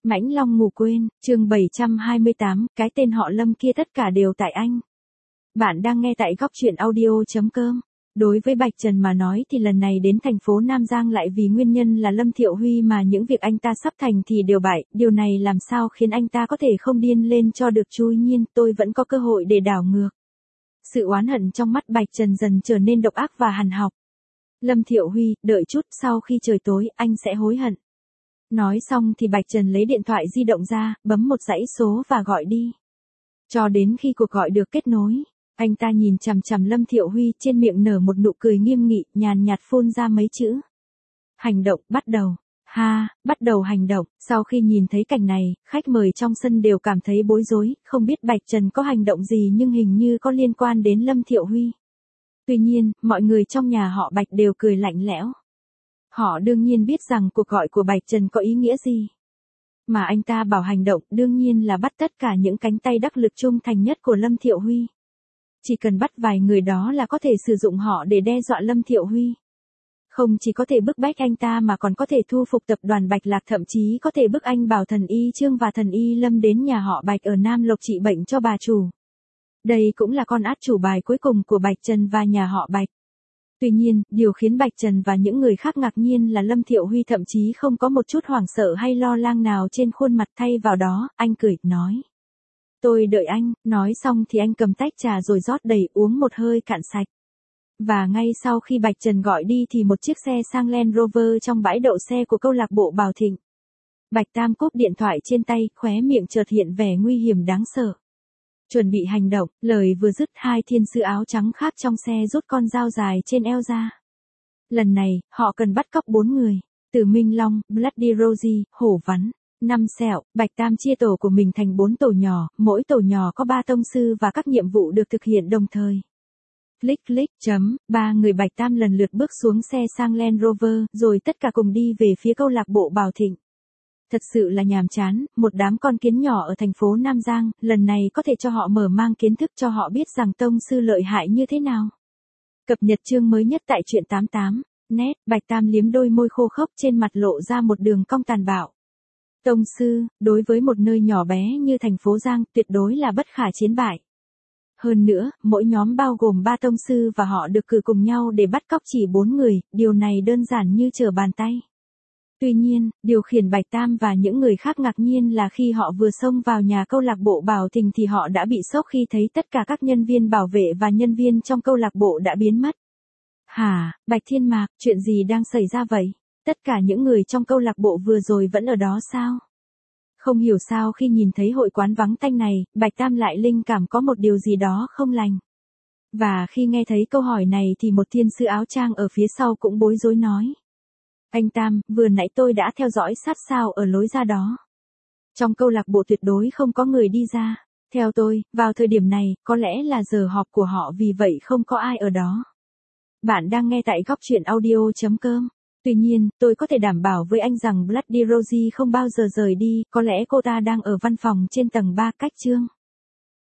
Mãnh Long ngủ quên, chương 728, cái tên họ Lâm kia tất cả đều tại anh. Bạn đang nghe tại góc truyện audio.com. Đối với Bạch Trần mà nói thì lần này đến thành phố Nam Giang lại vì nguyên nhân là Lâm Thiệu Huy mà những việc anh ta sắp thành thì đều bại, điều này làm sao khiến anh ta có thể không điên lên cho được. Chui nhiên, tôi vẫn có cơ hội để đảo ngược. Sự oán hận trong mắt Bạch Trần dần trở nên độc ác và hằn học. Lâm Thiệu Huy, đợi chút, sau khi trời tối, anh sẽ hối hận. Nói xong thì Bạch Trần lấy điện thoại di động ra, bấm một dãy số và gọi đi. Cho đến khi cuộc gọi được kết nối, anh ta nhìn chằm chằm Lâm Thiệu Huy, trên miệng nở một nụ cười nghiêm nghị, nhàn nhạt phun ra mấy chữ. Hành động, bắt đầu. Bắt đầu hành động. Sau khi nhìn thấy cảnh này, khách mời trong sân đều cảm thấy bối rối, không biết Bạch Trần có hành động gì nhưng hình như có liên quan đến Lâm Thiệu Huy. Tuy nhiên, mọi người trong nhà họ Bạch đều cười lạnh lẽo. Họ đương nhiên biết rằng cuộc gọi của Bạch Trần có ý nghĩa gì. Mà anh ta bảo hành động đương nhiên là bắt tất cả những cánh tay đắc lực trung thành nhất của Lâm Thiệu Huy. Chỉ cần bắt vài người đó là có thể sử dụng họ để đe dọa Lâm Thiệu Huy. Không chỉ có thể bức bách anh ta mà còn có thể thu phục tập đoàn Bạch Lạc, thậm chí có thể bức anh Bảo Thần Y Trương và Thần Y Lâm đến nhà họ Bạch ở Nam Lộc trị bệnh cho bà chủ. Đây cũng là con át chủ bài cuối cùng của Bạch Trần và nhà họ Bạch. Tuy nhiên, điều khiến Bạch Trần và những người khác ngạc nhiên là Lâm Thiệu Huy thậm chí không có một chút hoảng sợ hay lo lắng nào trên khuôn mặt, thay vào đó, anh cười, nói. Tôi đợi anh, nói xong thì anh cầm tách trà rồi rót đầy, uống một hơi cạn sạch. Và ngay sau khi Bạch Trần gọi đi thì một chiếc xe sang Land Rover trong bãi đậu xe của câu lạc bộ Bảo Thịnh. Bạch Tam cúp điện thoại trên tay, khóe miệng chợt hiện vẻ nguy hiểm đáng sợ. Chuẩn bị hành động, lời vừa dứt hai thiên sứ áo trắng khác trong xe rút con dao dài trên eo ra. Lần này, họ cần bắt cóc 4 người, từ Minh Long, Bloody Rosie, Hổ Vắn, Năm Sẹo. Bạch Tam chia tổ của mình thành 4 tổ nhỏ, mỗi tổ nhỏ có 3 tông sư và các nhiệm vụ được thực hiện đồng thời. Click, 3 người Bạch Tam lần lượt bước xuống xe sang Land Rover, rồi tất cả cùng đi về phía câu lạc bộ Bảo Thịnh. Thật sự là nhàm chán, một đám con kiến nhỏ ở thành phố Nam Giang, lần này có thể cho họ mở mang kiến thức, cho họ biết rằng tông sư lợi hại như thế nào. Cập nhật chương mới nhất tại truyện 88. Net, Bạch Tam liếm đôi môi khô khốc, trên mặt lộ ra một đường cong tàn bạo. Tông sư, đối với một nơi nhỏ bé như thành phố Giang, tuyệt đối là bất khả chiến bại. Hơn nữa, mỗi nhóm bao gồm 3 tông sư và họ được cử cùng nhau để bắt cóc chỉ 4 người, điều này đơn giản như trở bàn tay. Tuy nhiên, điều khiến Bạch Tam và những người khác ngạc nhiên là khi họ vừa xông vào nhà câu lạc bộ Bảo Thịnh thì họ đã bị sốc khi thấy tất cả các nhân viên bảo vệ và nhân viên trong câu lạc bộ đã biến mất. Bạch Thiên Mạc, chuyện gì đang xảy ra vậy? Tất cả những người trong câu lạc bộ vừa rồi vẫn ở đó sao? Không hiểu sao khi nhìn thấy hội quán vắng tanh này, Bạch Tam lại linh cảm có một điều gì đó không lành. Và khi nghe thấy câu hỏi này thì một thiên sư áo trang ở phía sau cũng bối rối nói. Anh Tam, vừa nãy tôi đã theo dõi sát sao ở lối ra đó. Trong câu lạc bộ tuyệt đối không có người đi ra. Theo tôi, vào thời điểm này, có lẽ là giờ họp của họ, vì vậy không có ai ở đó. Bạn đang nghe tại góc truyện audio.com. Tuy nhiên, tôi có thể đảm bảo với anh rằng Bloody Rosie không bao giờ rời đi, có lẽ cô ta đang ở văn phòng trên tầng 3 cách chương.